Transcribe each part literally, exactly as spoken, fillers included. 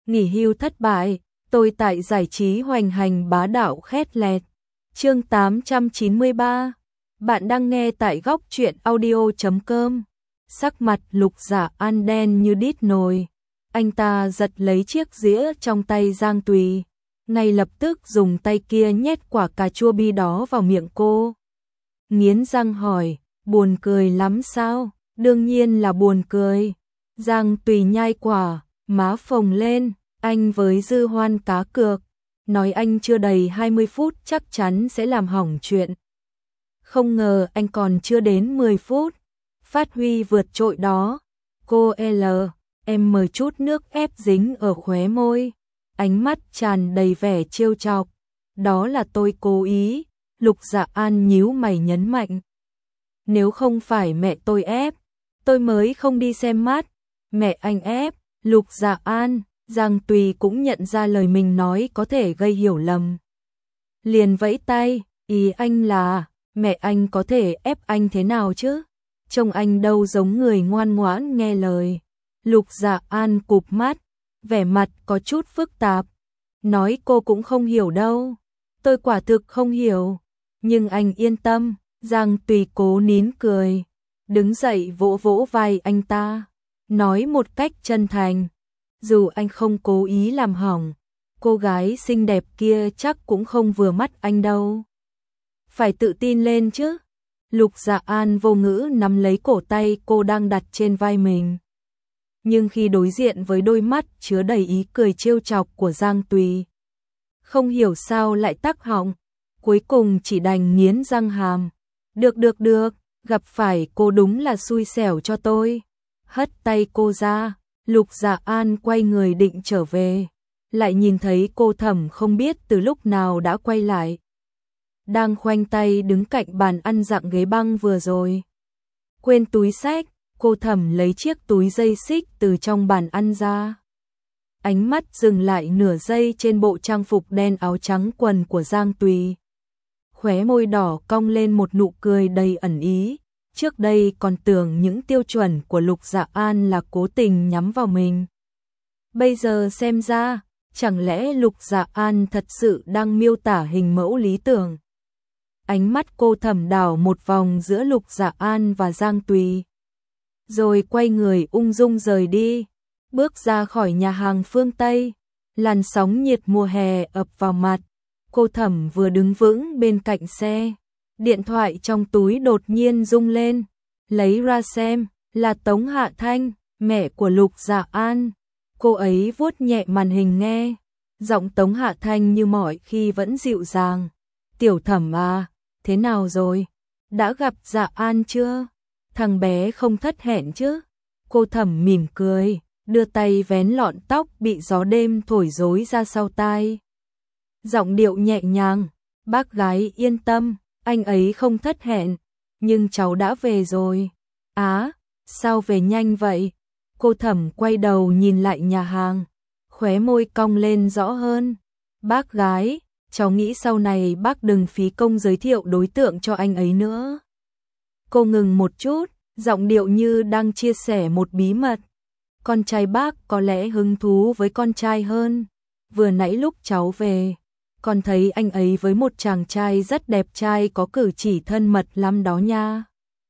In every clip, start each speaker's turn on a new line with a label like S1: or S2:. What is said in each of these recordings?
S1: nghỉ hưu thất bại, tôi tại giải trí hoành hành bá đạo khét lẹt. Chương tám trăm chín mươi ba. Bạn đang nghe tại góc truyện audio chấm com. Sắc mặt Lục Dạ An đen như đít nồi. Anh ta giật lấy chiếc dĩa trong tay Giang Tùy, ngay lập tức dùng tay kia nhét quả cà chua bi đó vào miệng cô. Nghiến răng hỏi, buồn cười lắm sao? Đương nhiên là buồn cười. Giang Tùy nhai quả, má phồng lên, anh với Dư Hoan cá cược, nói anh chưa đầy hai mươi phút chắc chắn sẽ làm hỏng chuyện. Không ngờ anh còn chưa đến mười phút, phát huy vượt trội đó. Cô L, em mời chút nước ép dính ở khóe môi, ánh mắt tràn đầy vẻ trêu chọc. Đó là tôi cố ý, Lục Dạ An nhíu mày nhấn mạnh. Nếu không phải mẹ tôi ép, tôi mới không đi xem mắt. Mẹ anh ép, Lục Dạ An. Giang Tùy cũng nhận ra lời mình nói có thể gây hiểu lầm. Liền vẫy tay, ý anh là, mẹ anh có thể ép anh thế nào chứ? Trông anh đâu giống người ngoan ngoãn nghe lời. Lục Dạ An cụp mắt, vẻ mặt có chút phức tạp. Nói cô cũng không hiểu đâu. Tôi quả thực không hiểu. Nhưng anh yên tâm, Giang Tùy cố nín cười. Đứng dậy vỗ vỗ vai anh ta, nói một cách chân thành. Dù anh không cố ý làm hỏng, cô gái xinh đẹp kia chắc cũng không vừa mắt anh đâu. Phải tự tin lên chứ. Lục Dạ An vô ngữ nắm lấy cổ tay cô đang đặt trên vai mình. Nhưng khi đối diện với đôi mắt chứa đầy ý cười trêu chọc của Giang Tùy, không hiểu sao lại tắc họng, cuối cùng chỉ đành nghiến răng hàm. Được được được, gặp phải cô đúng là xui xẻo cho tôi. Hất tay cô ra. Lục Dạ An quay người định trở về, lại nhìn thấy cô Thẩm không biết từ lúc nào đã quay lại. Đang khoanh tay đứng cạnh bàn ăn dạng ghế băng vừa rồi. Quên túi xách, cô Thẩm lấy chiếc túi dây xích từ trong bàn ăn ra. Ánh mắt dừng lại nửa giây trên bộ trang phục đen áo trắng quần của Giang Tùy. Khóe môi đỏ cong lên một nụ cười đầy ẩn ý. Trước đây còn tưởng những tiêu chuẩn của Lục Dạ An là cố tình nhắm vào mình. Bây giờ xem ra, chẳng lẽ Lục Dạ An thật sự đang miêu tả hình mẫu lý tưởng. Ánh mắt cô Thẩm đảo một vòng giữa Lục Dạ An và Giang Tùy, rồi quay người ung dung rời đi, bước ra khỏi nhà hàng phương Tây. Làn sóng nhiệt mùa hè ập vào mặt. Cô Thẩm vừa đứng vững bên cạnh xe, điện thoại trong túi đột nhiên rung lên, lấy ra xem, là Tống Hạ Thanh, mẹ của Lục Dạ An. Cô ấy vuốt nhẹ màn hình nghe, giọng Tống Hạ Thanh như mọi khi vẫn dịu dàng. Tiểu Thẩm à, thế nào rồi? Đã gặp Dạ An chưa? Thằng bé không thất hẹn chứ? Cô Thẩm mỉm cười, đưa tay vén lọn tóc bị gió đêm thổi rối ra sau tai. Giọng điệu nhẹ nhàng, bác gái yên tâm. Anh ấy không thất hẹn, nhưng cháu đã về rồi. Á, sao về nhanh vậy? Cô Thẩm quay đầu nhìn lại nhà hàng, khóe môi cong lên rõ hơn. Bác gái, cháu nghĩ sau này bác đừng phí công giới thiệu đối tượng cho anh ấy nữa. Cô ngừng một chút, giọng điệu như đang chia sẻ một bí mật. Con trai bác có lẽ hứng thú với con trai hơn. Vừa nãy lúc cháu về, còn thấy anh ấy với một chàng trai rất đẹp trai có cử chỉ thân mật lắm đó nha.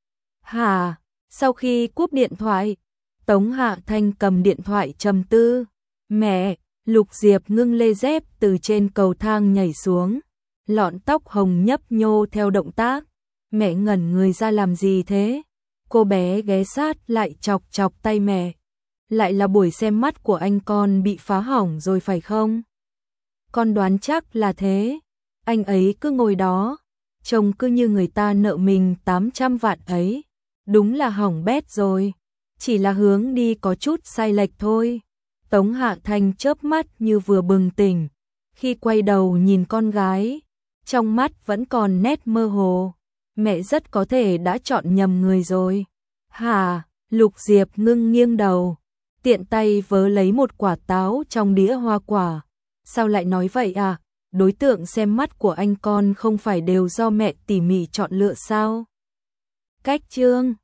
S1: Hả? Sau khi cúp điện thoại, Tống Hạ Thanh cầm điện thoại trầm tư. Mẹ, Lục Diệp ngưng lê dép từ trên cầu thang nhảy xuống, lọn tóc hồng nhấp nhô theo động tác. Mẹ ngẩn người ra làm gì thế? Cô bé ghé sát lại chọc chọc tay mẹ. Lại là buổi xem mắt của anh con bị phá hỏng rồi phải không? Con đoán chắc là thế. Anh ấy cứ ngồi đó, trông cứ như người ta nợ mình tám trăm vạn ấy. Đúng là hỏng bét rồi. Chỉ là hướng đi có chút sai lệch thôi. Tống Hạ Thanh chớp mắt như vừa bừng tỉnh. Khi quay đầu nhìn con gái, trong mắt vẫn còn nét mơ hồ. Mẹ rất có thể đã chọn nhầm người rồi. Hả? Lục Diệp ngưng nghiêng đầu, tiện tay vớ lấy một quả táo trong đĩa hoa quả. Sao lại nói vậy à? Đối tượng xem mắt của anh con không phải đều do mẹ tỉ mỉ chọn lựa sao? Cách chương